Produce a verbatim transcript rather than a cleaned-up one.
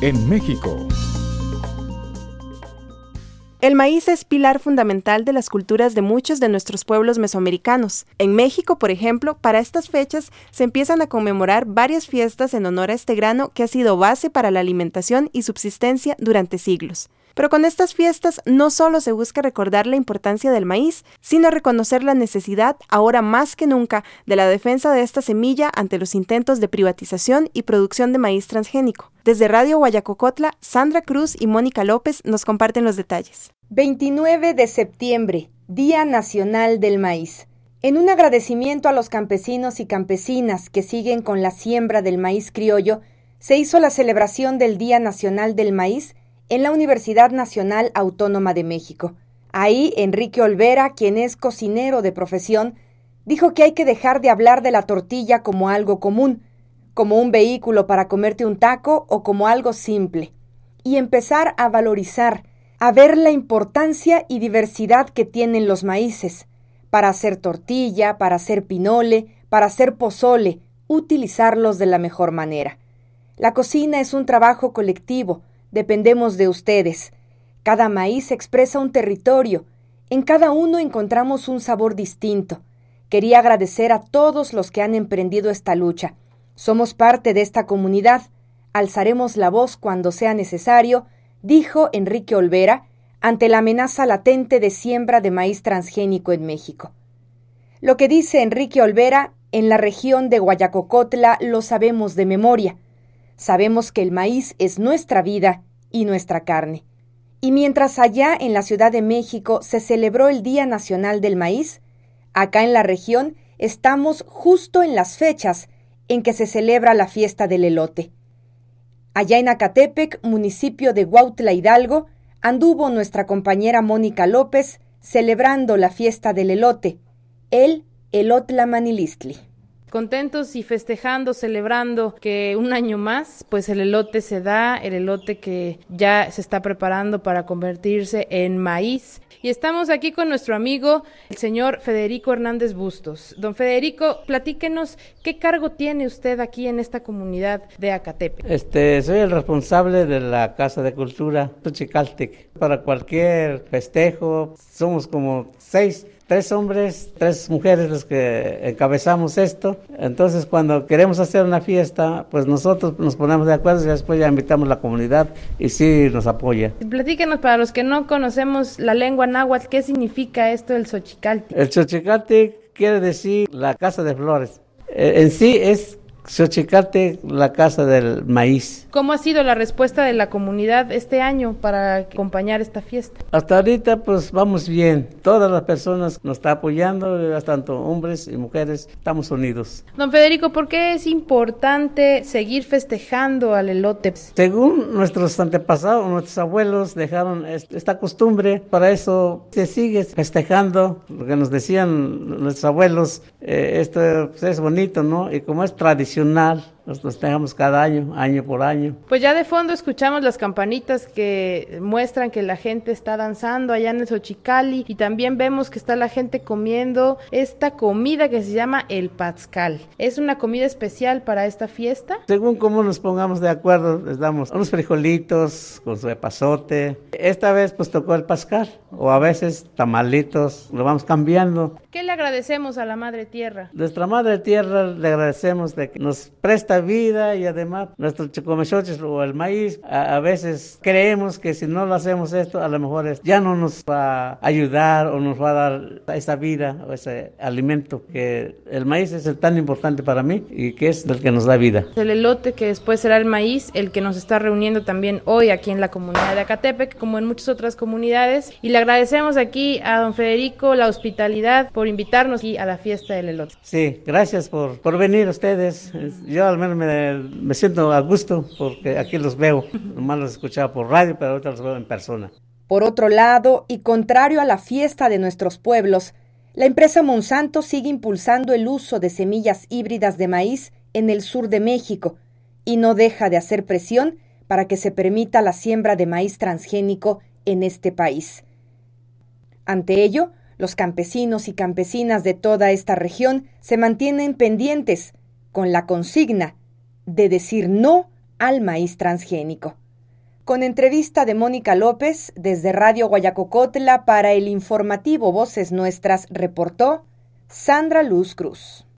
en México. El maíz es pilar fundamental de las culturas de muchos de nuestros pueblos mesoamericanos. En México, por ejemplo, para estas fechas se empiezan a conmemorar varias fiestas en honor a este grano que ha sido base para la alimentación y subsistencia durante siglos. Pero con estas fiestas no solo se busca recordar la importancia del maíz, sino reconocer la necesidad, ahora más que nunca, de la defensa de esta semilla ante los intentos de privatización y producción de maíz transgénico. Desde Radio Guayacocotla, Sandra Cruz y Mónica López nos comparten los detalles. veintinueve de septiembre, Día Nacional del Maíz. En un agradecimiento a los campesinos y campesinas que siguen con la siembra del maíz criollo, se hizo la celebración del Día Nacional del Maíz en la Universidad Nacional Autónoma de México. Ahí, Enrique Olvera, quien es cocinero de profesión, dijo que hay que dejar de hablar de la tortilla como algo común, como un vehículo para comerte un taco o como algo simple, y empezar a valorizar, a ver la importancia y diversidad que tienen los maíces, para hacer tortilla, para hacer pinole, para hacer pozole, utilizarlos de la mejor manera. La cocina es un trabajo colectivo, dependemos de ustedes. Cada maíz expresa un territorio, en cada uno encontramos un sabor distinto. Quería agradecer a todos los que han emprendido esta lucha. Somos parte de esta comunidad, alzaremos la voz cuando sea necesario, dijo Enrique Olvera, ante la amenaza latente de siembra de maíz transgénico en México. Lo que dice Enrique Olvera, en la región de Guayacocotla lo sabemos de memoria. Sabemos que el maíz es nuestra vida y nuestra carne. Y mientras allá en la Ciudad de México se celebró el Día Nacional del Maíz, acá en la región estamos justo en las fechas en que se celebra la fiesta del elote. Allá en Acatepec, municipio de Huautla Hidalgo, anduvo nuestra compañera Mónica López celebrando la fiesta del elote, el Elotla Manilistli. Contentos y festejando, celebrando que un año más, pues el elote se da, el elote que ya se está preparando para convertirse en maíz. Y estamos aquí con nuestro amigo, el señor Federico Hernández Bustos. Don Federico, platíquenos, ¿qué cargo tiene usted aquí en esta comunidad de Acatepec? Este, soy el responsable de la Casa de Cultura Xochicaltec. Para cualquier festejo, somos como seis Tres hombres, tres mujeres los que encabezamos esto. Entonces, cuando queremos hacer una fiesta, pues nosotros nos ponemos de acuerdo y después ya invitamos a la comunidad y sí nos apoya. Platíquenos, para los que no conocemos la lengua náhuatl, ¿qué significa esto del Xochicaltec? El Xochicaltec quiere decir la casa de flores. Eh, en sí es Xochicaltec, la casa del maíz. ¿Cómo ha sido la respuesta de la comunidad este año para acompañar esta fiesta? Hasta ahorita pues vamos bien, todas las personas nos están apoyando, tanto hombres y mujeres, estamos unidos. Don Federico, ¿por qué es importante seguir festejando al elote? Según nuestros antepasados, nuestros abuelos dejaron esta costumbre, para eso se sigue festejando, lo que nos decían nuestros abuelos, eh, esto pues, es bonito, ¿no? Y como es tradicional, nos los tengamos cada año, año por año. Pues ya de fondo escuchamos las campanitas que muestran que la gente está danzando allá en el Xochicali y también vemos que está la gente comiendo esta comida que se llama el Patzcal. ¿Es una comida especial para esta fiesta? Según cómo nos pongamos de acuerdo, les damos unos frijolitos con su epazote. Esta vez pues tocó el Patzcal o a veces tamalitos, lo vamos cambiando. ¿Qué le agradecemos a la Madre Tierra? Nuestra Madre Tierra le agradecemos de que nos presta vida y además nuestros chocomechoches o el maíz, a, a veces creemos que si no lo hacemos esto, a lo mejor es, ya no nos va a ayudar o nos va a dar esa vida o ese alimento, que el maíz es el tan importante para mí y que es el que nos da vida. El elote, que después será el maíz, el que nos está reuniendo también hoy aquí en la comunidad de Acatepec, como en muchas otras comunidades, y le agradecemos aquí a don Federico la hospitalidad por invitarnos aquí a la fiesta del elote. Sí, gracias por, por venir ustedes. Yo al menos me, me siento a gusto porque aquí los veo, nomás los escuchaba por radio, pero ahorita los veo en persona. Por otro lado, y contrario a la fiesta de nuestros pueblos, la empresa Monsanto sigue impulsando el uso de semillas híbridas de maíz en el sur de México y no deja de hacer presión para que se permita la siembra de maíz transgénico en este país. Ante ello, los campesinos y campesinas de toda esta región se mantienen pendientes con la consigna de decir no al maíz transgénico. Con entrevista de Mónica López, desde Radio Guayacocotla para el informativo Voces Nuestras, reportó Sandra Luz Cruz.